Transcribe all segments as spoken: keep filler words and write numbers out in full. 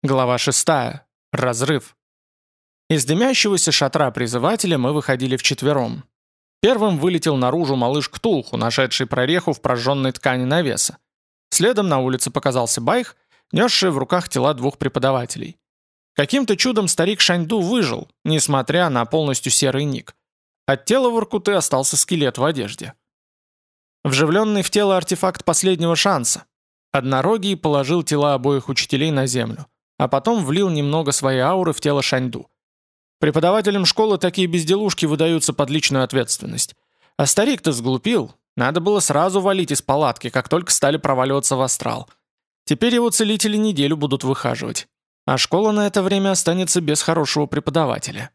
Глава шестая. Разрыв. Из дымящегося шатра призывателя мы выходили вчетвером. Первым вылетел наружу малыш Ктулху, нашедший прореху в прожженной ткани навеса. Следом на улице показался Байх, несший в руках тела двух преподавателей. Каким-то чудом старик Шаньду выжил, несмотря на полностью серый ник. От тела Воркуты остался скелет в одежде. Вживленный в тело артефакт последнего шанса. Однорогий положил тела обоих учителей на землю, а потом влил немного своей ауры в тело Шаньду. Преподавателям школы такие безделушки выдаются под личную ответственность. А старик-то сглупил, надо было сразу валить из палатки, как только стали проваливаться в астрал. Теперь его целители неделю будут выхаживать, а школа на это время останется без хорошего преподавателя.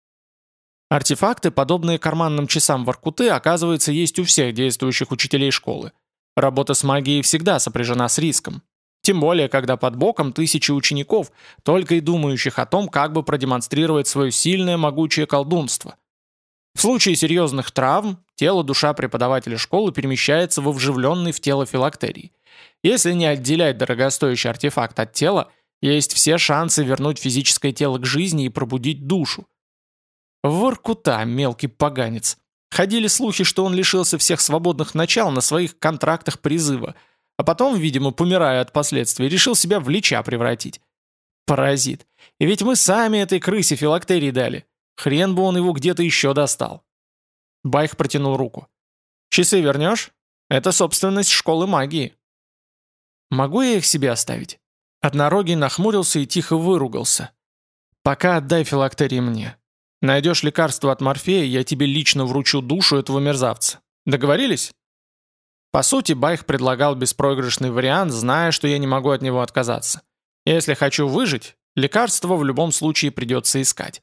Артефакты, подобные карманным часам Воркуты, оказывается, есть у всех действующих учителей школы. Работа с магией всегда сопряжена с риском. Тем более, когда под боком тысячи учеников, только и думающих о том, как бы продемонстрировать свое сильное могучее колдунство. В случае серьезных травм, тело-душа преподавателя школы перемещается во вживленный в тело филактерий. Если не отделять дорогостоящий артефакт от тела, есть все шансы вернуть физическое тело к жизни и пробудить душу. Воркута, мелкий поганец. Ходили слухи, что он лишился всех свободных начал на своих контрактах призыва, а потом, видимо, помирая от последствий, решил себя в лича превратить. Паразит. И ведь мы сами этой крысе филактерии дали. Хрен бы он его где-то еще достал. Байх протянул руку. «Часы вернешь? Это собственность школы магии». «Могу я их себе оставить?» Однорогий нахмурился и тихо выругался. «Пока отдай филактерии мне. Найдешь лекарство от Морфея, я тебе лично вручу душу этого мерзавца. Договорились?» По сути, Байх предлагал беспроигрышный вариант, зная, что я не могу от него отказаться. Если хочу выжить, лекарство в любом случае придется искать.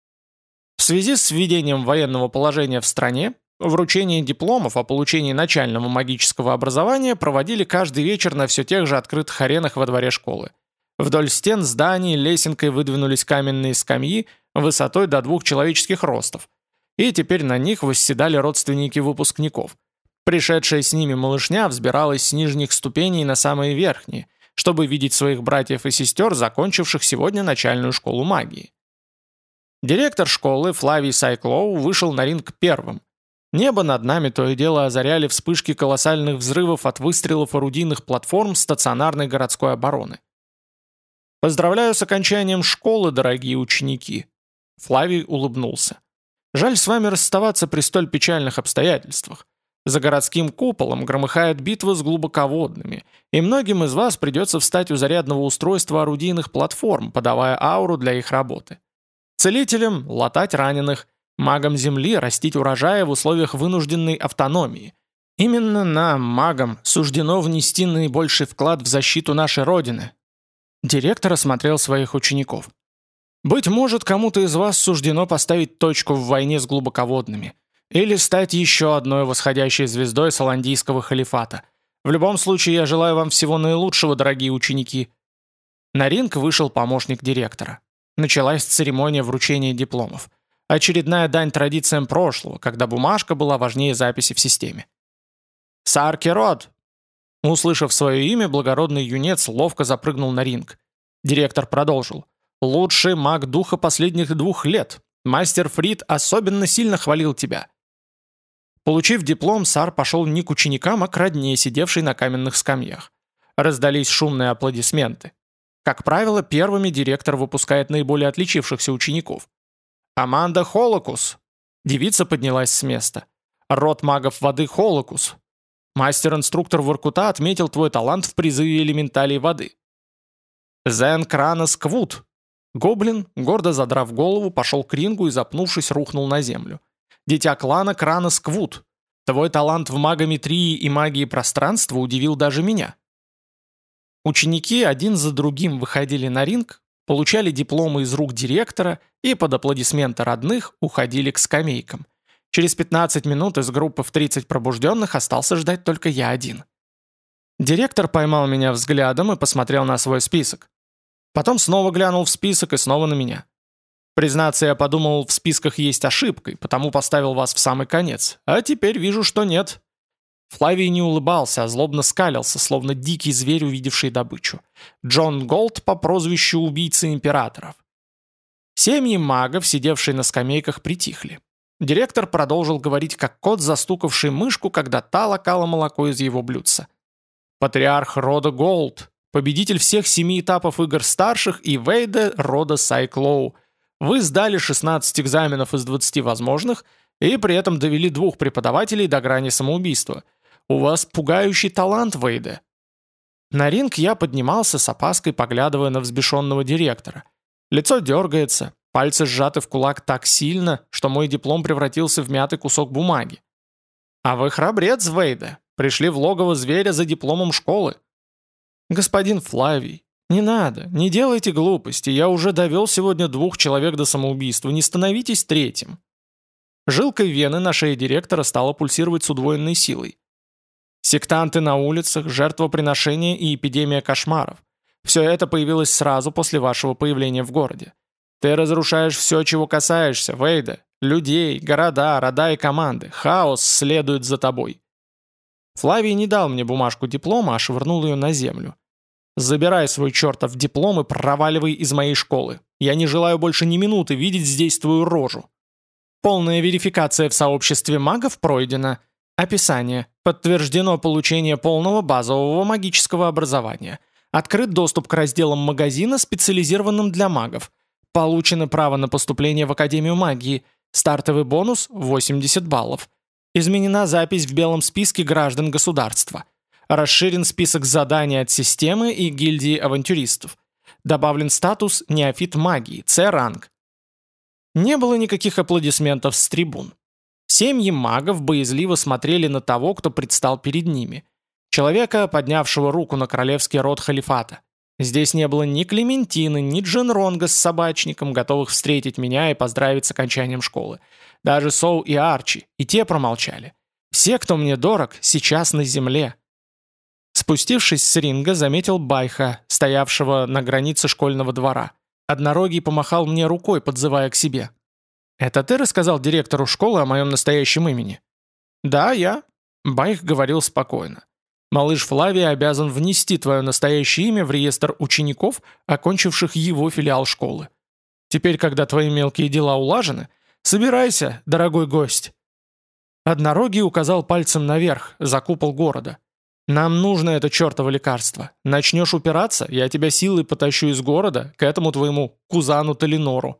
В связи с введением военного положения в стране, вручение дипломов о получении начального магического образования проводили каждый вечер на все тех же открытых аренах во дворе школы. Вдоль стен зданий лесенкой выдвинулись каменные скамьи высотой до двух человеческих ростов, и теперь на них восседали родственники выпускников. Пришедшая с ними малышня взбиралась с нижних ступеней на самые верхние, чтобы видеть своих братьев и сестер, закончивших сегодня начальную школу магии. Директор школы Флавий Сайклоу вышел на ринг первым. Небо над нами то и дело озаряли вспышки колоссальных взрывов от выстрелов орудийных платформ стационарной городской обороны. «Поздравляю с окончанием школы, дорогие ученики!» Флавий улыбнулся. «Жаль с вами расставаться при столь печальных обстоятельствах. За городским куполом громыхает битва с глубоководными, и многим из вас придется встать у зарядного устройства орудийных платформ, подавая ауру для их работы. Целителям – латать раненых, магам Земли – растить урожаи в условиях вынужденной автономии. Именно нам, магам, суждено внести наибольший вклад в защиту нашей Родины». Директор осмотрел своих учеников. «Быть может, кому-то из вас суждено поставить точку в войне с глубоководными. Или стать еще одной восходящей звездой Саландийского халифата. В любом случае, я желаю вам всего наилучшего, дорогие ученики». На ринг вышел помощник директора. Началась церемония вручения дипломов. Очередная дань традициям прошлого, когда бумажка была важнее записи в системе. «Саркерод!» Услышав свое имя, благородный юнец ловко запрыгнул на ринг. Директор продолжил. «Лучший маг духа последних двух лет. Мастер Фрид особенно сильно хвалил тебя». Получив диплом, Сар пошел не к ученикам, а к родне, сидевшей на каменных скамьях. Раздались шумные аплодисменты. Как правило, первыми директор выпускает наиболее отличившихся учеников. «Аманда Холокус!» Девица поднялась с места. «Род магов воды Холокус!» Мастер-инструктор Воркута отметил твой талант в призыве элементалей воды. «Зен Кранос Квут!» Гоблин, гордо задрав голову, пошел к рингу и, запнувшись, рухнул на землю. «Дитя клана Кранос Квут! Твой талант в магометрии и магии пространства удивил даже меня». Ученики один за другим выходили на ринг, получали дипломы из рук директора и под аплодисменты родных уходили к скамейкам. Через пятнадцать минут из группы в тридцать пробужденных остался ждать только я один. Директор поймал меня взглядом и посмотрел на свой список. Потом снова глянул в список и снова на меня. Признаться, я подумал, в списках есть ошибка, и потому поставил вас в самый конец. А теперь вижу, что нет. Флавий не улыбался, а злобно скалился, словно дикий зверь, увидевший добычу. Джон Голд по прозвищу убийцы императоров. Семьи магов, сидевшие на скамейках, притихли. Директор продолжил говорить, как кот, застукавший мышку, когда та лакала молоко из его блюдца. «Патриарх рода Голд, победитель всех семи этапов игр старших и Вейде рода Сайклоу. Вы сдали шестнадцать экзаменов из двадцати возможных и при этом довели двух преподавателей до грани самоубийства. У вас пугающий талант, Вейде». На ринг я поднимался с опаской, поглядывая на взбешенного директора. Лицо дергается, пальцы сжаты в кулак так сильно, что мой диплом превратился в мятый кусок бумаги. «А вы храбрец, Вейде. Пришли в логово зверя за дипломом школы». «Господин Флавий, не надо, не делайте глупости, я уже довел сегодня двух человек до самоубийства, не становитесь третьим». Жилкой вены на шее директора стала пульсировать с удвоенной силой. Сектанты на улицах, жертвоприношения и эпидемия кошмаров. Все это появилось сразу после вашего появления в городе. Ты разрушаешь все, чего касаешься, Вейде. Людей, города, рода и команды. Хаос следует за тобой. Флавий не дал мне бумажку диплома, а швырнул ее на землю. «Забирай свой чертов диплом и проваливай из моей школы. Я не желаю больше ни минуты видеть здесь твою рожу». Полная верификация в сообществе магов пройдена. Описание. Подтверждено получение полного базового магического образования. Открыт доступ к разделам магазина, специализированным для магов. Получено право на поступление в Академию магии. Стартовый бонус – восемьдесят баллов. Изменена запись в белом списке граждан государства. Расширен список заданий от системы и гильдии авантюристов. Добавлен статус «Неофит магии», С-ранг. Не было никаких аплодисментов с трибун. Семьи магов боязливо смотрели на того, кто предстал перед ними. Человека, поднявшего руку на королевский род халифата. Здесь не было ни Клементины, ни Джинронга с собачником, готовых встретить меня и поздравить с окончанием школы. Даже Соу и Арчи, и те промолчали. Все, кто мне дорог, сейчас на земле. Спустившись с ринга, заметил Байха, стоявшего на границе школьного двора. Однорогий помахал мне рукой, подзывая к себе. «Это ты рассказал директору школы о моем настоящем имени?» «Да, я». Байх говорил спокойно. «Малыш Флавий обязан внести твое настоящее имя в реестр учеников, окончивших его филиал школы. Теперь, когда твои мелкие дела улажены, собирайся, дорогой гость». Однорогий указал пальцем наверх, за купол города. «Нам нужно это чертово лекарство. Начнешь упираться, я тебя силой потащу из города к этому твоему кузану Талинору».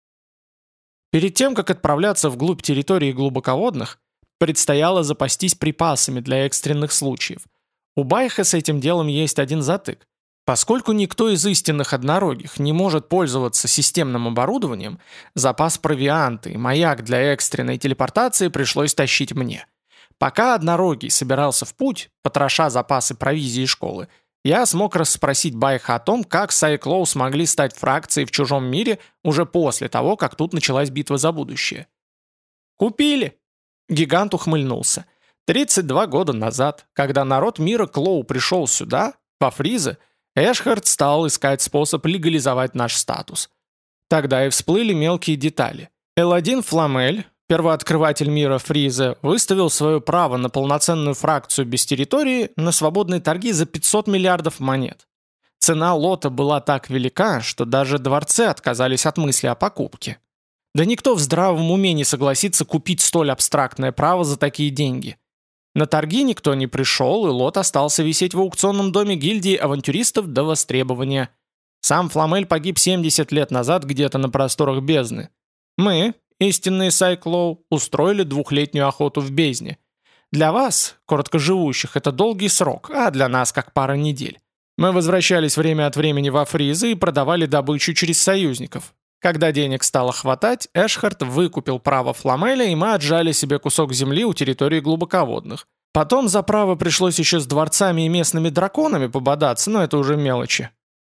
Перед тем, как отправляться вглубь территории глубоководных, предстояло запастись припасами для экстренных случаев. У Байха с этим делом есть один затык. Поскольку никто из истинных однорогих не может пользоваться системным оборудованием, запас провианта и маяк для экстренной телепортации пришлось тащить мне. Пока однорогий собирался в путь, потроша запасы провизии школы, я смог расспросить Байха о том, как Сайклоу смогли стать фракцией в чужом мире уже после того, как тут началась битва за будущее. «Купили!» Гигант ухмыльнулся. тридцать два года назад, когда народ мира Клоу пришел сюда, во Фризе, Эшхард стал искать способ легализовать наш статус. Тогда и всплыли мелкие детали. Эладин Фламель, первооткрыватель мира Фриза, выставил свое право на полноценную фракцию без территории на свободные торги за пятьсот миллиардов монет. Цена лота была так велика, что даже дворцы отказались от мысли о покупке. Да никто в здравом уме не согласится купить столь абстрактное право за такие деньги. На торги никто не пришел, и лот остался висеть в аукционном доме гильдии авантюристов до востребования. Сам Фламель погиб семьдесят лет назад где-то на просторах бездны. Мы, истинные Сайклоу, устроили двухлетнюю охоту в бездне. Для вас, короткоживущих, это долгий срок, а для нас как пара недель. Мы возвращались время от времени во Фризы и продавали добычу через союзников. Когда денег стало хватать, Эшхард выкупил право Фламеля, и мы отжали себе кусок земли у территории глубоководных. Потом за право пришлось еще с дворцами и местными драконами пободаться, но это уже мелочи.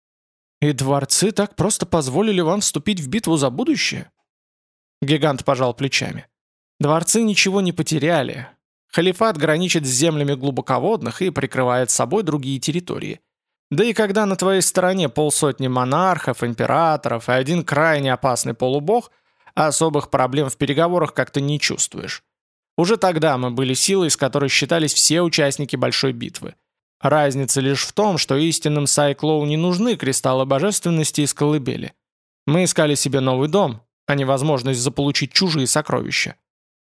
«И дворцы так просто позволили вам вступить в битву за будущее?» Гигант пожал плечами. «Дворцы ничего не потеряли. Халифат граничит с землями глубоководных и прикрывает собой другие территории. Да и когда на твоей стороне полсотни монархов, императоров и один крайне опасный полубог, особых проблем в переговорах как-то не чувствуешь. Уже тогда мы были силой, с которой считались все участники большой битвы. Разница лишь в том, что истинным Сайклоу не нужны кристаллы божественности из колыбели. Мы искали себе новый дом, а не возможность заполучить чужие сокровища.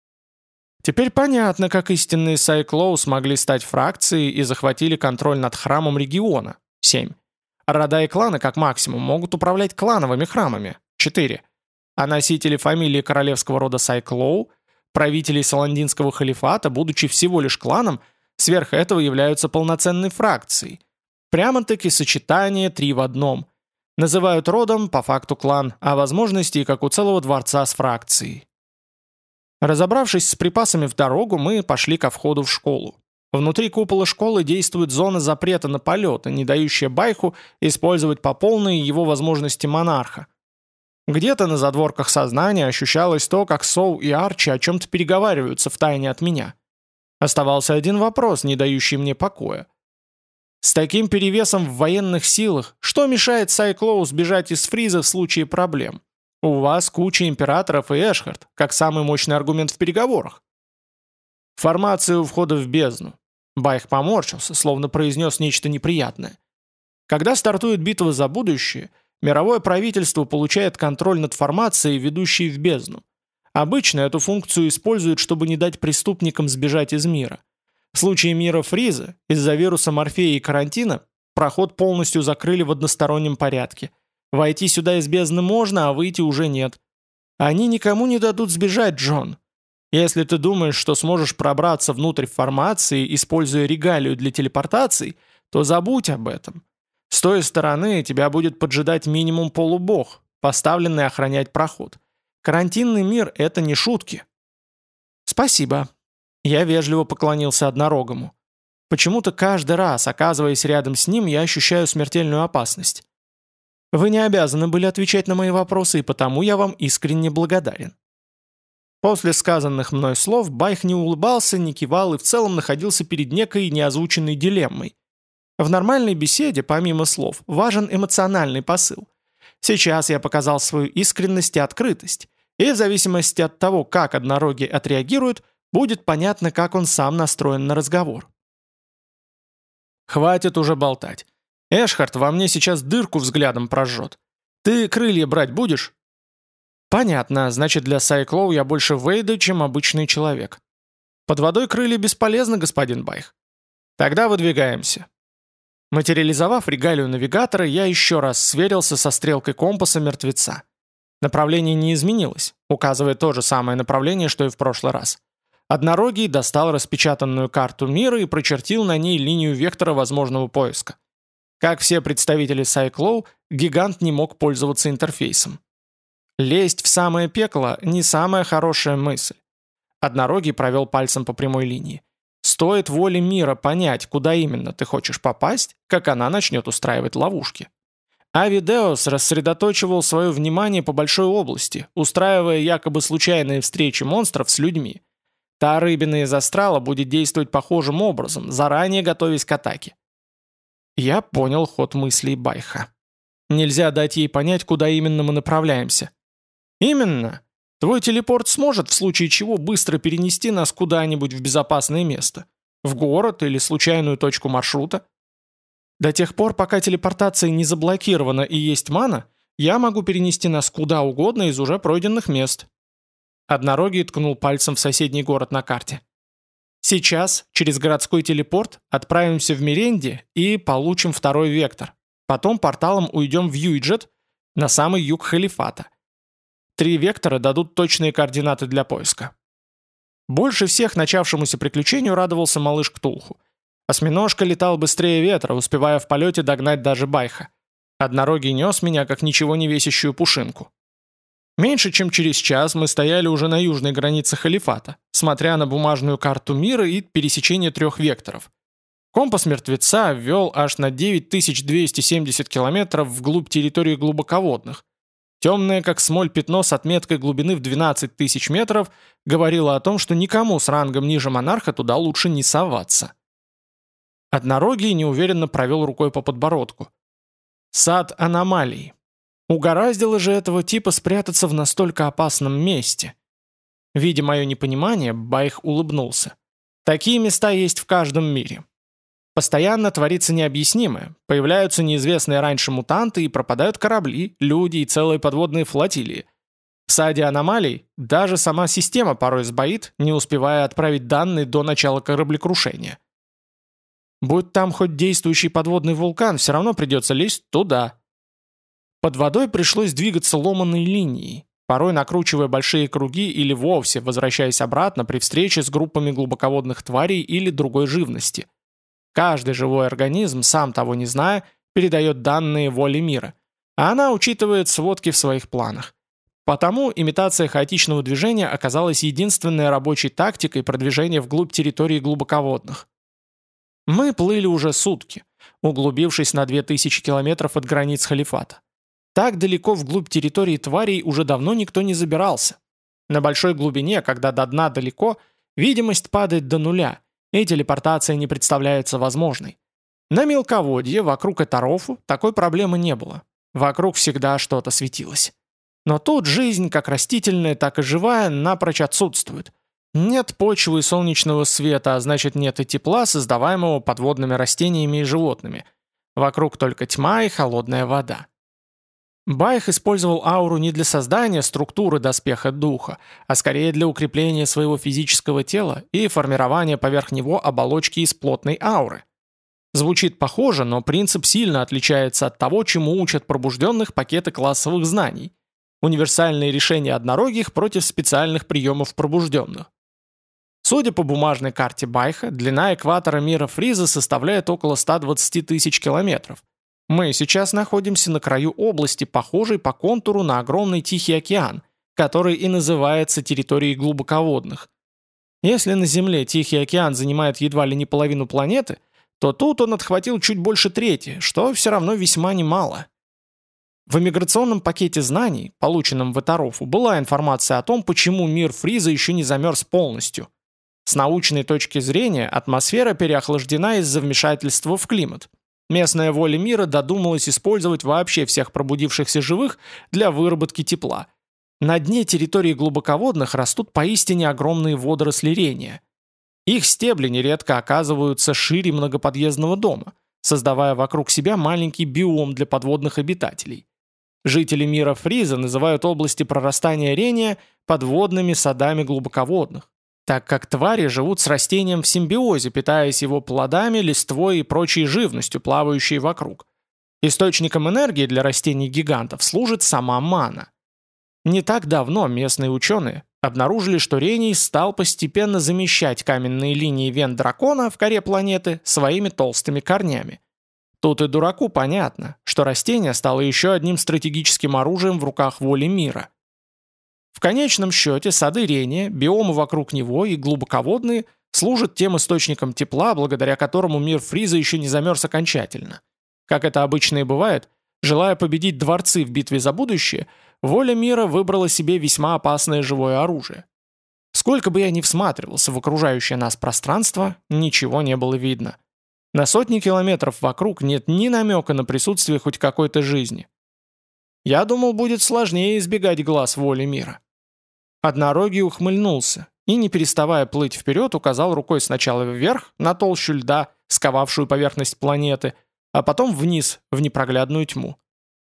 Теперь понятно, как истинные Сайклоу смогли стать фракцией и захватили контроль над храмом региона. семь. Рода и кланы, как максимум, могут управлять клановыми храмами. четыре. А носители фамилии королевского рода Сайклоу, правителей Саландинского халифата, будучи всего лишь кланом, сверх этого являются полноценной фракцией. Прямо-таки сочетание три в одном. Называют родом, по факту клан, а возможности, как у целого дворца с фракцией. Разобравшись с припасами в дорогу, мы пошли ко входу в школу. Внутри купола школы действует зона запрета на полеты, не дающая Байху использовать по полной его возможности монарха. Где-то на задворках сознания ощущалось то, как Соу и Арчи о чем-то переговариваются втайне от меня. Оставался один вопрос, не дающий мне покоя. С таким перевесом в военных силах, что мешает Сайклоу сбежать из Фриза в случае проблем? У вас куча императоров и Эшхард, как самый мощный аргумент в переговорах. Формация у входа в бездну. Байх поморщился, словно произнес нечто неприятное. Когда стартует битва за будущее, мировое правительство получает контроль над формацией, ведущей в бездну. Обычно эту функцию используют, чтобы не дать преступникам сбежать из мира. В случае мира Фриза, из-за вируса Морфея и карантина, проход полностью закрыли в одностороннем порядке. Войти сюда из бездны можно, а выйти уже нет. Они никому не дадут сбежать, Джон. Если ты думаешь, что сможешь пробраться внутрь формации, используя регалию для телепортации, то забудь об этом. С той стороны тебя будет поджидать минимум полубог, поставленный охранять проход. Карантинный мир — это не шутки. Спасибо. Я вежливо поклонился однорогому. Почему-то каждый раз, оказываясь рядом с ним, я ощущаю смертельную опасность. Вы не обязаны были отвечать на мои вопросы, и потому я вам искренне благодарен. После сказанных мной слов Байх не улыбался, не кивал и в целом находился перед некой неозвученной дилеммой. В нормальной беседе, помимо слов, важен эмоциональный посыл. Сейчас я показал свою искренность и открытость, и в зависимости от того, как однорогий отреагирует, будет понятно, как он сам настроен на разговор. Хватит уже болтать. Эшхард во мне сейчас дырку взглядом прожжет. Ты крылья брать будешь? Понятно, значит для Сайклоу я больше Вейда, чем обычный человек. Под водой крылья бесполезны, господин Байх. Тогда выдвигаемся. Материализовав регалию навигатора, я еще раз сверился со стрелкой компаса мертвеца. Направление не изменилось, указывая то же самое направление, что и в прошлый раз. Однорогий достал распечатанную карту мира и прочертил на ней линию вектора возможного поиска. Как все представители Сайклоу, гигант не мог пользоваться интерфейсом. Лезть в самое пекло – не самая хорошая мысль. Однорогий провел пальцем по прямой линии. Стоит воле мира понять, куда именно ты хочешь попасть, как она начнет устраивать ловушки. Авидеос рассредоточивал свое внимание по большой области, устраивая якобы случайные встречи монстров с людьми. Та рыбина из астрала будет действовать похожим образом, заранее готовясь к атаке. Я понял ход мыслей Байха. Нельзя дать ей понять, куда именно мы направляемся. Именно. Твой телепорт сможет в случае чего быстро перенести нас куда-нибудь в безопасное место. В город или случайную точку маршрута. До тех пор, пока телепортация не заблокирована и есть мана, я могу перенести нас куда угодно из уже пройденных мест. Однорогий ткнул пальцем в соседний город на карте. Сейчас, через городской телепорт, отправимся в Меренди и получим второй вектор. Потом порталом уйдем в Юйджет, на самый юг халифата. Три вектора дадут точные координаты для поиска. Больше всех начавшемуся приключению радовался малыш Ктулху. Осьминожка летал быстрее ветра, успевая в полете догнать даже Байха. Однорогий нес меня, как ничего не весящую пушинку. Меньше чем через час мы стояли уже на южной границе халифата, смотря на бумажную карту мира и пересечение трех векторов. Компас мертвеца ввел аж на девять тысяч двести семьдесят километров вглубь территории глубоководных. Темное, как смоль, пятно с отметкой глубины в двенадцать тысяч метров говорило о том, что никому с рангом ниже монарха туда лучше не соваться. Однорогий неуверенно провел рукой по подбородку. Сад аномалий. Угораздило же этого типа спрятаться в настолько опасном месте. Видя мое непонимание, Байх улыбнулся. Такие места есть в каждом мире. Постоянно творится необъяснимое. Появляются неизвестные раньше мутанты и пропадают корабли, люди и целые подводные флотилии. В саде аномалий даже сама система порой сбоит, не успевая отправить данные до начала кораблекрушения. Будь там хоть действующий подводный вулкан, все равно придется лезть туда. Под водой пришлось двигаться ломаной линией, порой накручивая большие круги или вовсе возвращаясь обратно при встрече с группами глубоководных тварей или другой живности. Каждый живой организм, сам того не зная, передает данные воле мира, а она учитывает сводки в своих планах. Потому имитация хаотичного движения оказалась единственной рабочей тактикой продвижения вглубь территории глубоководных. Мы плыли уже сутки, углубившись на две тысячи километров от границ халифата. Так далеко вглубь территории тварей уже давно никто не забирался. На большой глубине, когда до дна далеко, видимость падает до нуля, и телепортация не представляется возможной. На мелководье, вокруг Этарофу, такой проблемы не было. Вокруг всегда что-то светилось. Но тут жизнь, как растительная, так и живая, напрочь отсутствует. Нет почвы и солнечного света, а значит нет и тепла, создаваемого подводными растениями и животными. Вокруг только тьма и холодная вода. Байх использовал ауру не для создания структуры доспеха духа, а скорее для укрепления своего физического тела и формирования поверх него оболочки из плотной ауры. Звучит похоже, но принцип сильно отличается от того, чему учат пробужденных пакеты классовых знаний. Универсальные решения однорогих против специальных приемов пробужденных. Судя по бумажной карте Байха, длина экватора мира Фриза составляет около ста двадцати тысяч километров. Мы сейчас находимся на краю области, похожей по контуру на огромный Тихий океан, который и называется территорией глубоководных. Если на Земле Тихий океан занимает едва ли не половину планеты, то тут он отхватил чуть больше трети, что все равно весьма немало. В иммиграционном пакете знаний, полученном в Этарофу, была информация о том, почему мир Фриза еще не замерз полностью. С научной точки зрения атмосфера переохлаждена из-за вмешательства в климат. Местная воля мира додумалась использовать вообще всех пробудившихся живых для выработки тепла. На дне территории глубоководных растут поистине огромные водоросли рения. Их стебли нередко оказываются шире многоподъездного дома, создавая вокруг себя маленький биом для подводных обитателей. Жители мира Фриза называют области прорастания рения подводными садами глубоководных, так как твари живут с растением в симбиозе, питаясь его плодами, листвой и прочей живностью, плавающей вокруг. Источником энергии для растений-гигантов служит сама мана. Не так давно местные ученые обнаружили, что рений стал постепенно замещать каменные линии вен дракона в коре планеты своими толстыми корнями. Тут и дураку понятно, что растение стало еще одним стратегическим оружием в руках воли мира. В конечном счете сады рения, биомы вокруг него и глубоководные служат тем источником тепла, благодаря которому мир Фриза еще не замерз окончательно. Как это обычно и бывает, желая победить дворцы в битве за будущее, воля мира выбрала себе весьма опасное живое оружие. Сколько бы я ни всматривался в окружающее нас пространство, ничего не было видно. На сотни километров вокруг нет ни намека на присутствие хоть какой-то жизни. Я думал, будет сложнее избегать глаз воли мира. Однорогий ухмыльнулся и, не переставая плыть вперед, указал рукой сначала вверх, на толщу льда, сковавшую поверхность планеты, а потом вниз, в непроглядную тьму.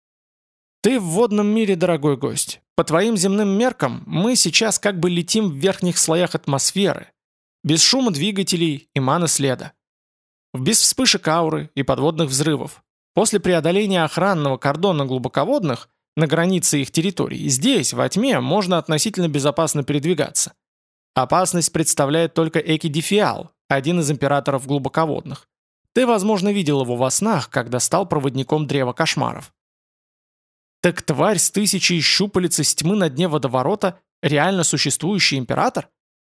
«Ты в водном мире, дорогой гость. По твоим земным меркам мы сейчас как бы летим в верхних слоях атмосферы, без шума двигателей и маны следа, без вспышек ауры и подводных взрывов. После преодоления охранного кордона глубоководных на границе их территорий, здесь, во тьме, можно относительно безопасно передвигаться. Опасность представляет только Экидифиал, один из императоров глубоководных. Ты, возможно, видел его во снах, когда стал проводником Древа Кошмаров. Так тварь с тысячей щупалец из тьмы на дне водоворота – реально существующий император?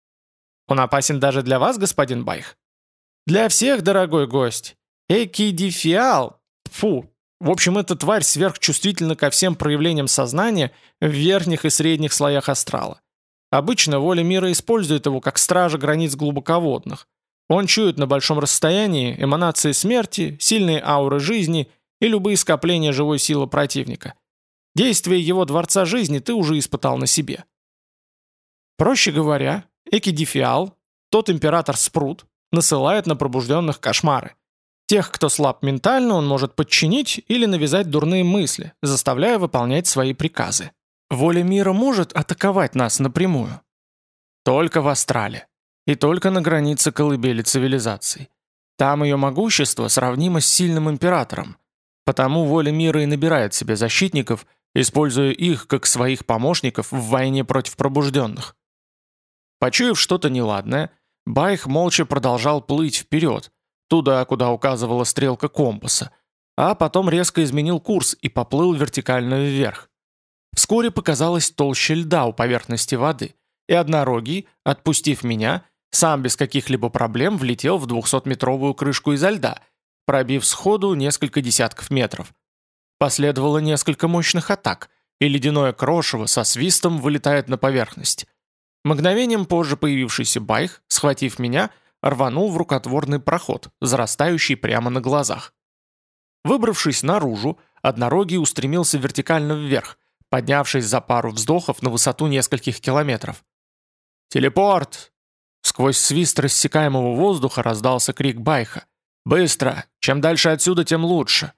Он опасен даже для вас, господин Байх? Для всех, дорогой гость. Экидифиал, фу. В общем, эта тварь сверхчувствительна ко всем проявлениям сознания в верхних и средних слоях астрала. Обычно воля мира использует его как стража границ глубоководных. Он чует на большом расстоянии эманации смерти, сильные ауры жизни и любые скопления живой силы противника. Действие его Дворца Жизни ты уже испытал на себе. Проще говоря, Экидифиал, тот император Спрут, насылает на пробужденных кошмары. Тех, кто слаб ментально, он может подчинить или навязать дурные мысли, заставляя выполнять свои приказы. Воля мира может атаковать нас напрямую. Только в Астрале. И только на границе колыбели цивилизаций. Там ее могущество сравнимо с сильным императором. Потому воля мира и набирает себе защитников, используя их как своих помощников в войне против пробужденных. Почуяв что-то неладное, Байх молча продолжал плыть вперед, туда, куда указывала стрелка компаса, а потом резко изменил курс и поплыл вертикально вверх. Вскоре показалась толща льда у поверхности воды, и однорогий, отпустив меня, сам без каких-либо проблем влетел в двухсотметровую крышку изо льда, пробив сходу несколько десятков метров. Последовало несколько мощных атак, и ледяное крошево со свистом вылетает на поверхность. Мгновением позже появившийся Байх, схватив меня, рванул в рукотворный проход, зарастающий прямо на глазах. Выбравшись наружу, однорогий устремился вертикально вверх, поднявшись за пару вздохов на высоту нескольких километров. «Телепорт!» Сквозь свист рассекаемого воздуха раздался крик Байха. «Быстро! Чем дальше отсюда, тем лучше!»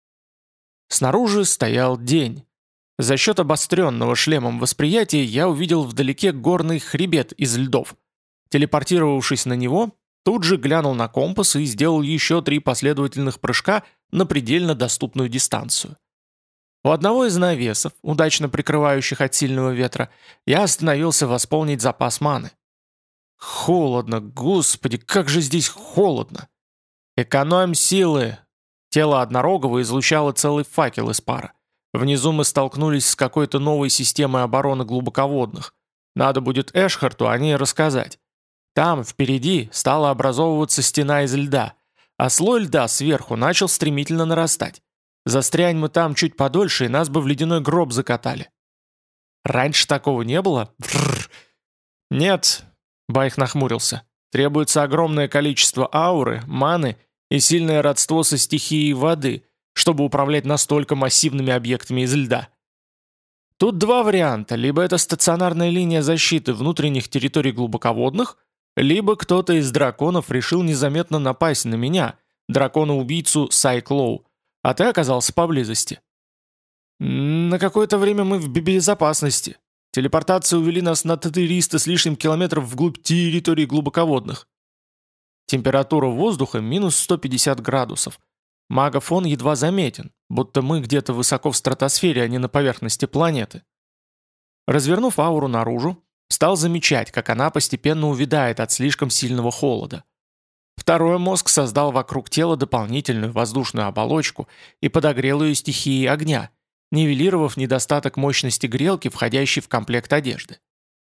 Снаружи стоял день. За счет обостренного шлемом восприятия я увидел вдалеке горный хребет из льдов. Телепортировавшись на него, тут же глянул на компас и сделал еще три последовательных прыжка на предельно доступную дистанцию. У одного из навесов, удачно прикрывающих от сильного ветра, я остановился восполнить запас маны. Холодно, господи, как же здесь холодно! Экономь силы! Тело однорогого излучало целый факел из пара. Внизу мы столкнулись с какой-то новой системой обороны глубоководных. Надо будет Эшхарту о ней рассказать. Там, впереди, стала образовываться стена из льда, а слой льда сверху начал стремительно нарастать. Застрянь мы там чуть подольше, и нас бы в ледяной гроб закатали. Раньше такого не было? Бррр. Нет, Байх нахмурился. Требуется огромное количество ауры, маны и сильное родство со стихией воды, чтобы управлять настолько массивными объектами из льда. Тут два варианта. Либо это стационарная линия защиты внутренних территорий глубоководных, либо кто-то из драконов решил незаметно напасть на меня, дракона-убийцу Сайклоу, а ты оказался поблизости. На какое-то время мы в безопасности. Телепортация увели нас на триста с лишним километров вглубь территории глубоководных. Температура воздуха минус сто пятьдесят градусов. Магофон едва заметен, будто мы где-то высоко в стратосфере, а не на поверхности планеты. Развернув ауру наружу, стал замечать, как она постепенно увядает от слишком сильного холода. Второй мозг создал вокруг тела дополнительную воздушную оболочку и подогрел ее стихией огня, нивелировав недостаток мощности грелки, входящей в комплект одежды.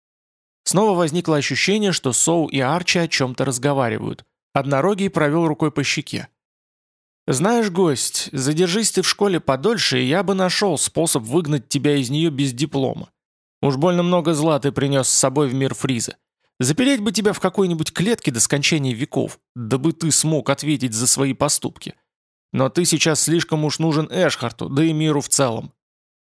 Снова возникло ощущение, что Соу и Арчи о чем-то разговаривают. Однорогий провел рукой по щеке. «Знаешь, гость, задержись ты в школе подольше, и я бы нашел способ выгнать тебя из нее без диплома. Уж больно много зла ты принес с собой в мир Фриза. Запереть бы тебя в какой-нибудь клетке до скончания веков, дабы ты смог ответить за свои поступки. Но ты сейчас слишком уж нужен Эшхарту, да и миру в целом».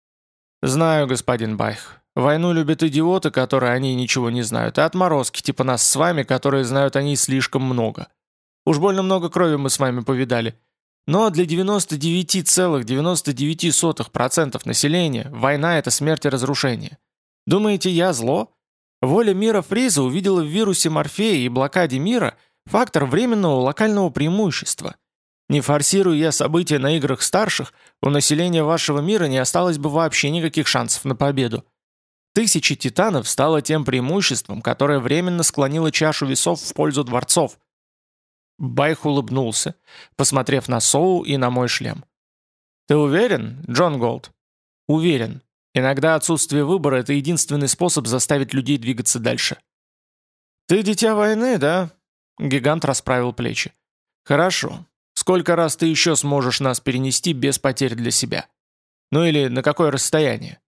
«Знаю, господин Байх. Войну любят идиоты, которые о ней ничего не знают, и отморозки типа нас с вами, которые знают о ней слишком много. Уж больно много крови мы с вами повидали. Но для девяноста девяти целых девяноста девяти сотых процента населения война — это смерть и разрушение. Думаете, я зло? Воля мира Фриза увидела в вирусе Морфея и блокаде мира фактор временного локального преимущества. Не форсируя я события на играх старших, у населения вашего мира не осталось бы вообще никаких шансов на победу. Тысячи титанов стало тем преимуществом, которое временно склонило чашу весов в пользу дворцов. Байх улыбнулся, посмотрев на Соу и на мой шлем. «Ты уверен, Джон Голд?» «Уверен. Иногда отсутствие выбора — это единственный способ заставить людей двигаться дальше». «Ты дитя войны, да?» Гигант расправил плечи. «Хорошо. Сколько раз ты еще сможешь нас перенести без потерь для себя? Ну или на какое расстояние?»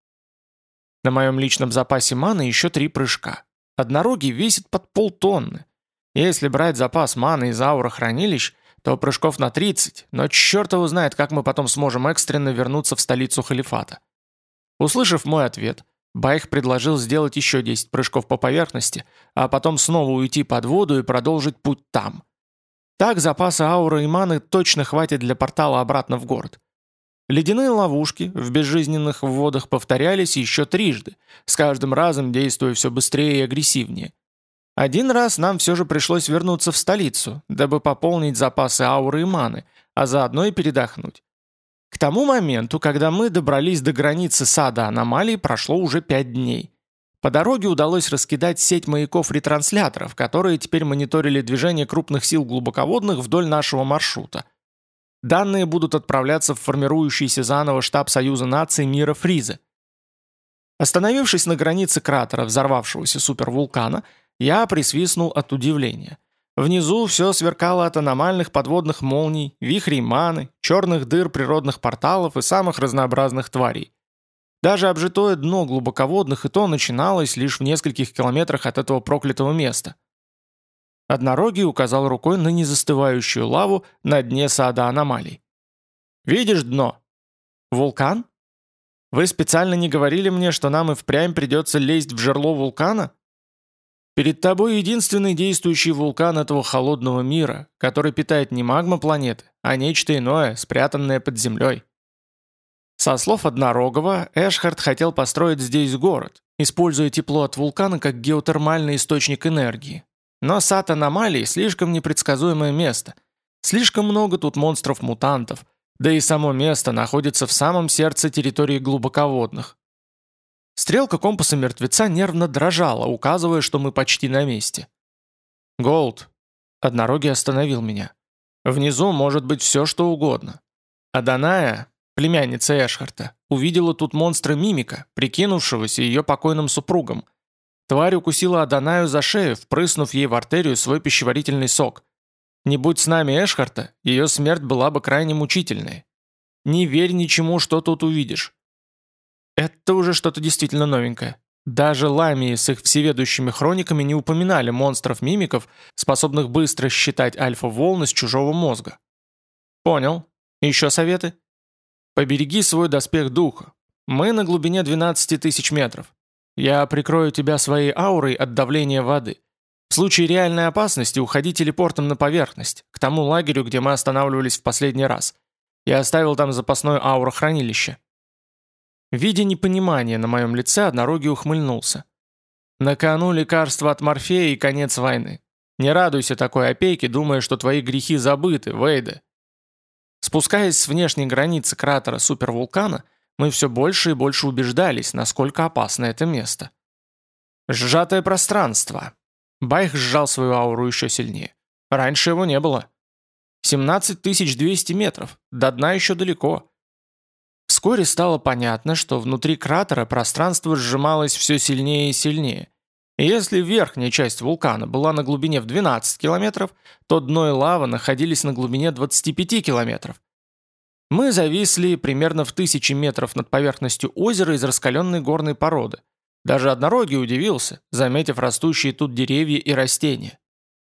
На моем личном запасе маны еще три прыжка. Однорогий весит под полтонны. Если брать запас маны из аурохранилищ, то прыжков на тридцать, но черт его знает, как мы потом сможем экстренно вернуться в столицу халифата. Услышав мой ответ, Байх предложил сделать еще десять прыжков по поверхности, а потом снова уйти под воду и продолжить путь там. Так запаса ауры и маны точно хватит для портала обратно в город. Ледяные ловушки в безжизненных водах повторялись еще трижды, с каждым разом действуя все быстрее и агрессивнее. Один раз нам все же пришлось вернуться в столицу, дабы пополнить запасы ауры и маны, а заодно и передохнуть. К тому моменту, когда мы добрались до границы сада аномалий, прошло уже пять дней. По дороге удалось раскидать сеть маяков-ретрансляторов, которые теперь мониторили движение крупных сил глубоководных вдоль нашего маршрута. Данные будут отправляться в формирующийся заново штаб Союза наций мира Фриза. Остановившись на границе кратера взорвавшегося супервулкана, я присвистнул от удивления. Внизу все сверкало от аномальных подводных молний, вихрей маны, черных дыр природных порталов и самых разнообразных тварей. Даже обжитое дно глубоководных и то начиналось лишь в нескольких километрах от этого проклятого места. Однорогий указал рукой на незастывающую лаву на дне сада аномалий. «Видишь дно? Вулкан? Вы специально не говорили мне, что нам и впрямь придется лезть в жерло вулкана? Перед тобой единственный действующий вулкан этого холодного мира, который питает не магма планеты, а нечто иное, спрятанное под землей». Со слов Однорогого, Эшхард хотел построить здесь город, используя тепло от вулкана как геотермальный источник энергии. Но сад аномалий – слишком непредсказуемое место. Слишком много тут монстров-мутантов, да и само место находится в самом сердце территории глубоководных. Стрелка компаса мертвеца нервно дрожала, указывая, что мы почти на месте. «Голд!» – Однорогий остановил меня. «Внизу может быть все, что угодно. Аданая, племянница Эшхарта, увидела тут монстра-мимика, прикинувшегося ее покойным супругом. Тварь укусила Аданаю за шею, впрыснув ей в артерию свой пищеварительный сок. Не будь с нами Эшхарта, ее смерть была бы крайне мучительной. Не верь ничему, что тут увидишь». Это уже что-то действительно новенькое. Даже ламии с их всеведущими хрониками не упоминали монстров-мимиков, способных быстро считать альфа-волны с чужого мозга. Понял. Еще советы? Побереги свой доспех духа. Мы на глубине двенадцати тысяч метров. Я прикрою тебя своей аурой от давления воды. В случае реальной опасности уходи телепортом на поверхность, к тому лагерю, где мы останавливались в последний раз. Я оставил там запасное аурохранилище. Видя непонимание на моем лице, Однорогий ухмыльнулся. «На кону лекарства от Морфея и конец войны. Не радуйся такой опеке, думая, что твои грехи забыты, Вейде». Спускаясь с внешней границы кратера супервулкана, мы все больше и больше убеждались, насколько опасно это место. Сжатое пространство. Байх сжал свою ауру еще сильнее. Раньше его не было. семнадцать тысяч двести метров, до дна еще далеко. Вскоре стало понятно, что внутри кратера пространство сжималось все сильнее и сильнее. И если верхняя часть вулкана была на глубине в двенадцать километров, то дно и лава находились на глубине двадцати пяти километров. Мы зависли примерно в тысячи метров над поверхностью озера из раскаленной горной породы. Даже Однорогий удивился, заметив растущие тут деревья и растения.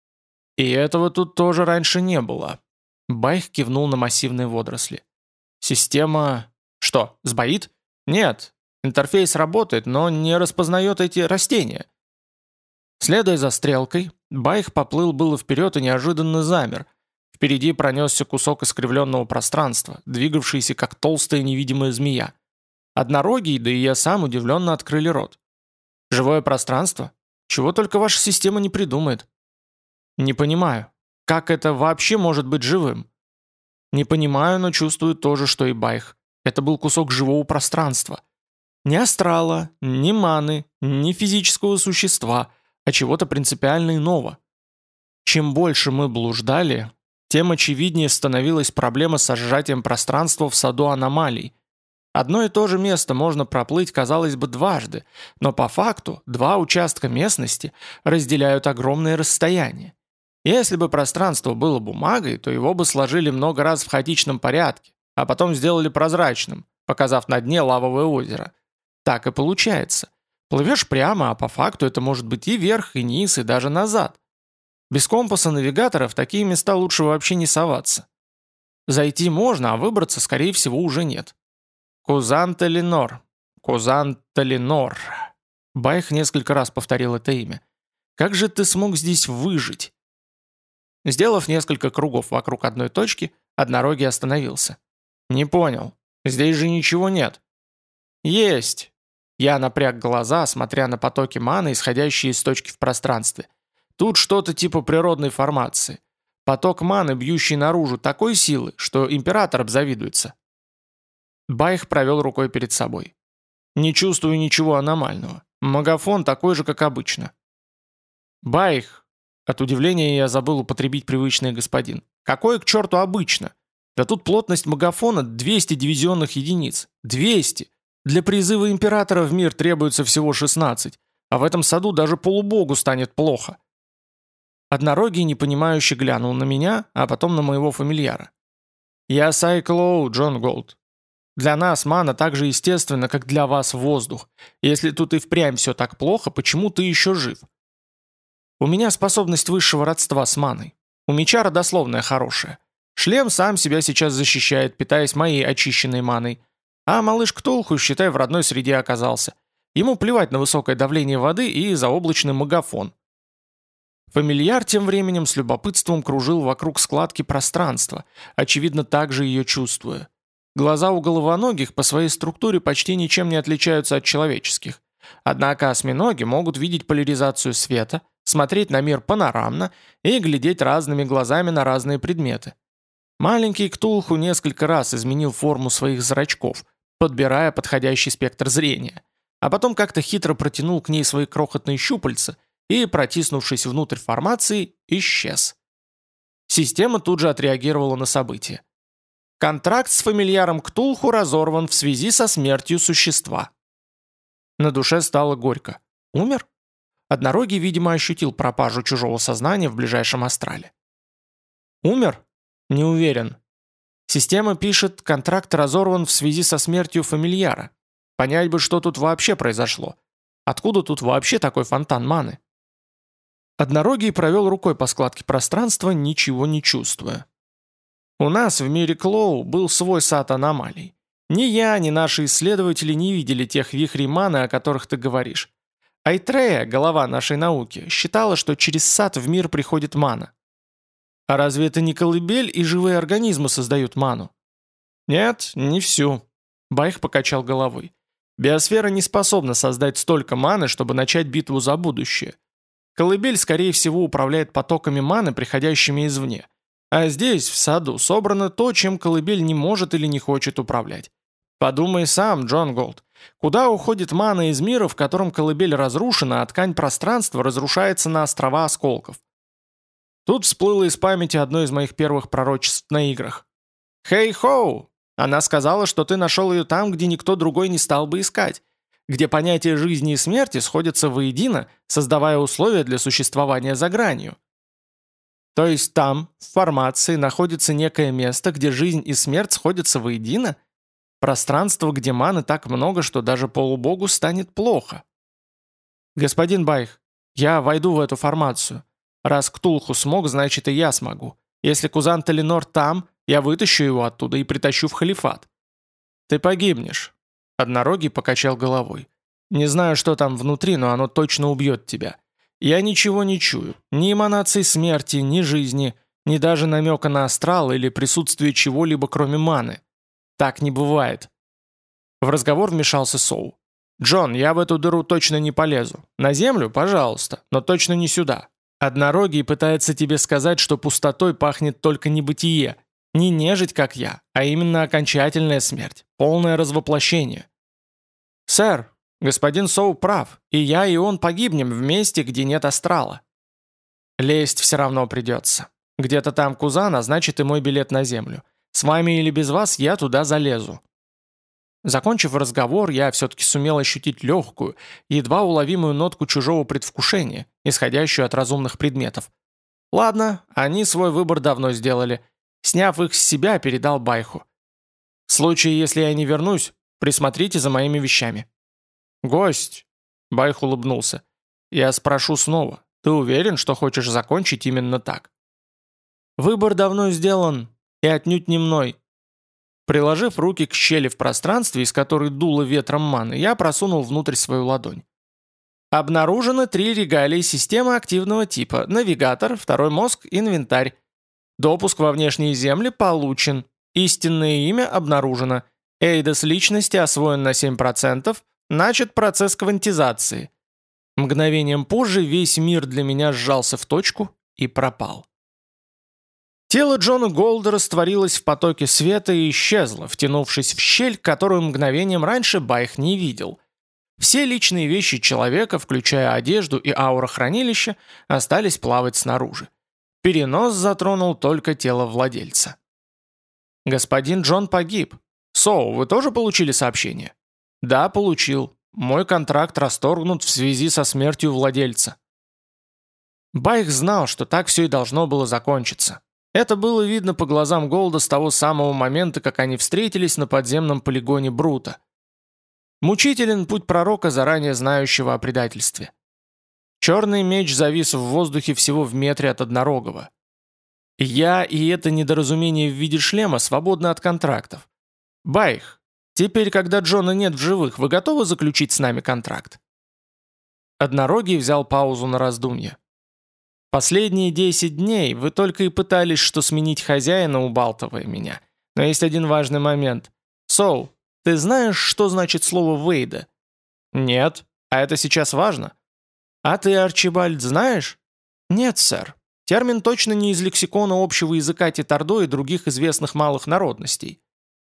И этого тут тоже раньше не было. Байх кивнул на массивные водоросли. Система... Что, сбоит? Нет. Интерфейс работает, но не распознает эти растения. Следуя за стрелкой, Байх поплыл было вперед и неожиданно замер. Впереди пронесся кусок искривленного пространства, двигавшийся как толстая невидимая змея. Однорогий, да и я сам удивленно открыли рот. Живое пространство? Чего только ваша система не придумает. Не понимаю, как это вообще может быть живым? Не понимаю, но чувствую то же, что и Байх. Это был кусок живого пространства. Ни астрала, ни маны, ни физического существа, а чего-то принципиально иного. Чем больше мы блуждали, тем очевиднее становилась проблема со сжатием пространства в саду аномалий. Одно и то же место можно проплыть, казалось бы, дважды, но по факту два участка местности разделяют огромное расстояние. Если бы пространство было бумагой, то его бы сложили много раз в хаотичном порядке, а потом сделали прозрачным, показав на дне лавовое озеро. Так и получается. Плывешь прямо, а по факту это может быть и вверх, и низ, и даже назад. Без компаса навигатора в такие места лучше вообще не соваться. Зайти можно, а выбраться, скорее всего, уже нет. Кузан-Талинор. Кузан-Талинор. Байх несколько раз повторил это имя. «Как же ты смог здесь выжить?» Сделав несколько кругов вокруг одной точки, однорогий остановился. «Не понял. Здесь же ничего нет». «Есть!» Я напряг глаза, смотря на потоки маны, исходящие из точки в пространстве. «Тут что-то типа природной формации. Поток маны, бьющий наружу, такой силы, что император обзавидуется». Байх провел рукой перед собой. «Не чувствую ничего аномального. Магафон такой же, как обычно». «Байх!» От удивления я забыл употребить привычный господин. «Какое к черту обычно? Да тут плотность магафона двести дивизионных единиц. двести! Для призыва императора в мир требуется всего шестнадцать, а в этом саду даже полубогу станет плохо». Однорогий непонимающе глянул на меня, а потом на моего фамильяра. «Я Сайклоу, Джон Голд. Для нас мана так же естественна, как для вас воздух. Если тут и впрямь все так плохо, почему ты еще жив?» «У меня способность высшего родства с маной. У меча родословная хорошая. Шлем сам себя сейчас защищает, питаясь моей очищенной маной. А малыш Ктулху, считай, в родной среде оказался. Ему плевать на высокое давление воды и заоблачный магафон». Фамильяр тем временем с любопытством кружил вокруг складки пространства, очевидно, также ее чувствуя. Глаза у головоногих по своей структуре почти ничем не отличаются от человеческих. Однако осьминоги могут видеть поляризацию света, смотреть на мир панорамно и глядеть разными глазами на разные предметы. Маленький Ктулху несколько раз изменил форму своих зрачков, подбирая подходящий спектр зрения, а потом как-то хитро протянул к ней свои крохотные щупальца и, протиснувшись внутрь формации, исчез. Система тут же отреагировала на событие. Контракт с фамильяром Ктулху разорван в связи со смертью существа. На душе стало горько. Умер? Однорогий, видимо, ощутил пропажу чужого сознания в ближайшем астрале. Умер? Не уверен. Система пишет, контракт разорван в связи со смертью фамильяра. Понять бы, что тут вообще произошло. Откуда тут вообще такой фонтан маны? Однорогий провел рукой по складке пространства, ничего не чувствуя. У нас в мире Клоу был свой сад аномалий. Ни я, ни наши исследователи не видели тех вихрей маны, о которых ты говоришь. Айтрея, голова нашей науки, считала, что через сад в мир приходит мана. А разве это не колыбель и живые организмы создают ману? Нет, не всю. Байх покачал головой. Биосфера не способна создать столько маны, чтобы начать битву за будущее. Колыбель, скорее всего, управляет потоками маны, приходящими извне. А здесь, в саду, собрано то, чем колыбель не может или не хочет управлять. Подумай сам, Джон Голд. Куда уходит мана из мира, в котором колыбель разрушена, а ткань пространства разрушается на острова осколков? Тут всплыло из памяти одно из моих первых пророчеств на играх. «Хей-хоу!» Она сказала, что ты нашел ее там, где никто другой не стал бы искать, где понятия жизни и смерти сходятся воедино, создавая условия для существования за гранью. То есть там, в формации, находится некое место, где жизнь и смерть сходятся воедино? Пространство, где маны так много, что даже полубогу станет плохо. Господин Байх, я войду в эту формацию. Раз Ктулху смог, значит и я смогу. Если кузан Талинор там, я вытащу его оттуда и притащу в халифат. Ты погибнешь. Однорогий покачал головой. Не знаю, что там внутри, но оно точно убьет тебя. Я ничего не чую. Ни эманаций смерти, ни жизни, ни даже намека на астрал или присутствие чего-либо кроме маны. Так не бывает. В разговор вмешался Соу. «Джон, я в эту дыру точно не полезу. На землю, пожалуйста, но точно не сюда. Однорогий пытается тебе сказать, что пустотой пахнет только небытие. Не нежить, как я, а именно окончательная смерть, полное развоплощение». «Сэр, господин Соу прав, и я, и он погибнем в месте, где нет астрала». «Лезть все равно придется. Где-то там кузан, а значит и мой билет на землю. С вами или без вас я туда залезу». Закончив разговор, я все-таки сумел ощутить легкую, едва уловимую нотку чужого предвкушения, исходящую от разумных предметов. Ладно, они свой выбор давно сделали. Сняв их с себя, передал Байху. «В случае, если я не вернусь, присмотрите за моими вещами». «Гость!» — Байх улыбнулся. «Я спрошу снова. Ты уверен, что хочешь закончить именно так?» «Выбор давно сделан, и отнюдь не мной». Приложив руки к щели в пространстве, из которой дуло ветром маны, я просунул внутрь свою ладонь. Обнаружено три регалии системы активного типа: навигатор, второй мозг, инвентарь. Допуск во внешние земли получен. Истинное имя обнаружено. Эйдос личности освоен на семь процентов. Начат процесс квантизации. Мгновением позже весь мир для меня сжался в точку и пропал. Тело Джона Голда растворилось в потоке света и исчезло, втянувшись в щель, которую мгновением раньше Байх не видел. Все личные вещи человека, включая одежду и аурохранилище, остались плавать снаружи. Перенос затронул только тело владельца. «Господин Джон погиб. Соу, вы тоже получили сообщение?» «Да, получил. Мой контракт расторгнут в связи со смертью владельца». Байх знал, что так все и должно было закончиться. Это было видно по глазам Голда с того самого момента, как они встретились на подземном полигоне Брута. Мучителен путь пророка, заранее знающего о предательстве. Черный меч завис в воздухе всего в метре от однорогого. Я и это недоразумение в виде шлема свободны от контрактов. Байх, теперь, когда Джона нет в живых, вы готовы заключить с нами контракт? Однорогий взял паузу на раздумье. Последние десять дней вы только и пытались, что сменить хозяина, убалтывая меня. Но есть один важный момент. Соу, ты знаешь, что значит слово «Вейда»? Нет. А это сейчас важно? А ты, Арчибальд, знаешь? Нет, сэр. Термин точно не из лексикона общего языка Тетардо и других известных малых народностей.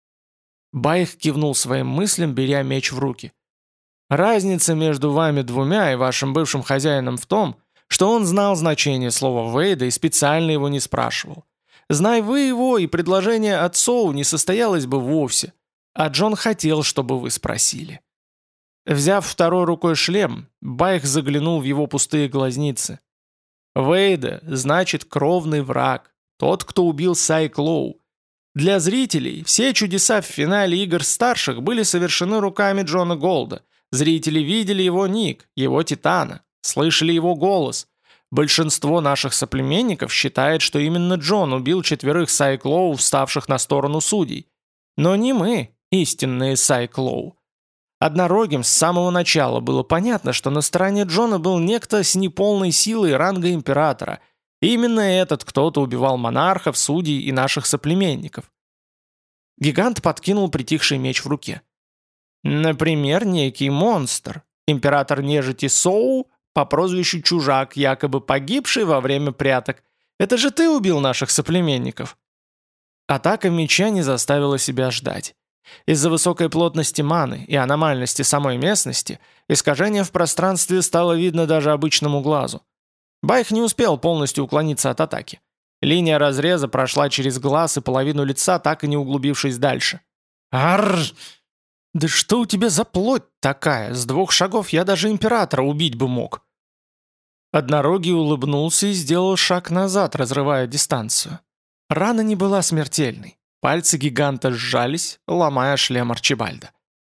Байх кивнул своим мыслям, беря меч в руки. Разница между вами двумя и вашим бывшим хозяином в том, что он знал значение слова «Вейда» и специально его не спрашивал. Знай вы его, и предложение от Соу не состоялось бы вовсе, а Джон хотел, чтобы вы спросили. Взяв второй рукой шлем, Байх заглянул в его пустые глазницы. «Вейда» значит «кровный враг», тот, кто убил Сайклоу. Для зрителей все чудеса в финале игр старших были совершены руками Джона Голда. Зрители видели его ник, его Титана, слышали его голос. Большинство наших соплеменников считает, что именно Джон убил четверых Сайклоу, вставших на сторону судей. Но не мы, истинные Сайклоу. Однорогим с самого начала было понятно, что на стороне Джона был некто с неполной силой ранга императора. И именно этот кто-то убивал монархов, судей и наших соплеменников. Гигант подкинул притихший меч в руке. Например, некий монстр, император нежити Соу, по прозвищу Чужак, якобы погибший во время пряток. Это же ты убил наших соплеменников. Атака меча не заставила себя ждать. Из-за высокой плотности маны и аномальности самой местности искажение в пространстве стало видно даже обычному глазу. Байх не успел полностью уклониться от атаки. Линия разреза прошла через глаз и половину лица, так и не углубившись дальше. Арр! Да что у тебя за плоть такая? С двух шагов я даже императора убить бы мог. Однорогий улыбнулся и сделал шаг назад, разрывая дистанцию. Рана не была смертельной. Пальцы гиганта сжались, ломая шлем Арчибальда.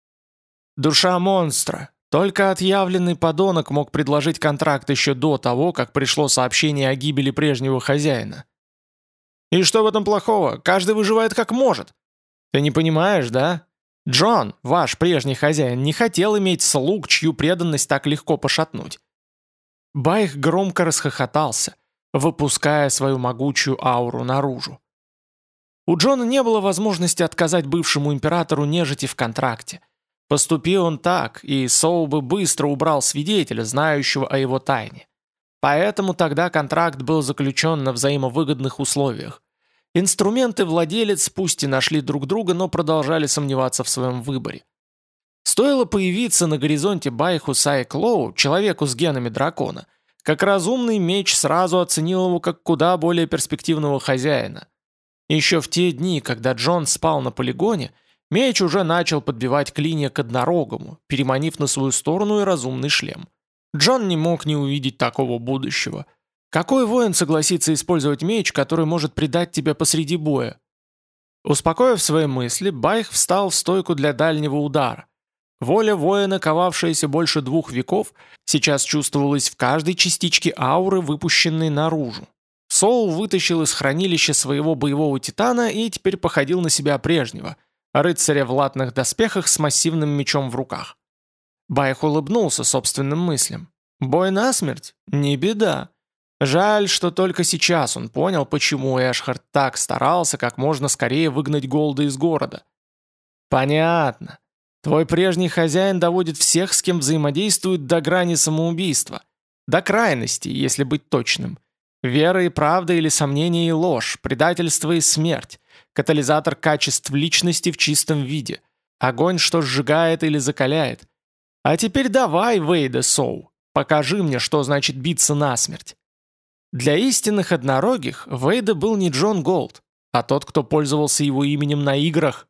Душа монстра. Только отъявленный подонок мог предложить контракт еще до того, как пришло сообщение о гибели прежнего хозяина. И что в этом плохого? Каждый выживает как может. Ты не понимаешь, да? Джон, ваш прежний хозяин, не хотел иметь слуг, чью преданность так легко пошатнуть. Байх громко расхохотался, выпуская свою могучую ауру наружу. У Джона не было возможности отказать бывшему императору нежити в контракте. Поступи он так, и Соу бы быстро убрал свидетеля, знающего о его тайне. Поэтому тогда контракт был заключен на взаимовыгодных условиях. Инструменты владелец пусть и нашли друг друга, но продолжали сомневаться в своем выборе. Стоило появиться на горизонте Байху Сайклоу, человеку с генами дракона, как разумный меч сразу оценил его как куда более перспективного хозяина. Еще в те дни, когда Джон спал на полигоне, меч уже начал подбивать клинья к однорогому, переманив на свою сторону и разумный шлем. Джон не мог не увидеть такого будущего. Какой воин согласится использовать меч, который может предать тебя посреди боя? Успокоив свои мысли, Байх встал в стойку для дальнего удара. Воля воина, ковавшаяся больше двух веков, сейчас чувствовалась в каждой частичке ауры, выпущенной наружу. Соу вытащил из хранилища своего боевого титана и теперь походил на себя прежнего, рыцаря в латных доспехах с массивным мечом в руках. Байх улыбнулся собственным мыслям. Бой насмерть? Не беда. Жаль, что только сейчас он понял, почему Эшхард так старался как можно скорее выгнать Голда из города. Понятно. Твой прежний хозяин доводит всех, с кем взаимодействует, до грани самоубийства. До крайности, если быть точным. Вера и правда или сомнение и ложь, предательство и смерть. Катализатор качеств личности в чистом виде. Огонь, что сжигает или закаляет. А теперь давай, Вейда Соу, покажи мне, что значит биться насмерть. Для истинных однорогих Вейда был не Джон Голд, а тот, кто пользовался его именем на играх.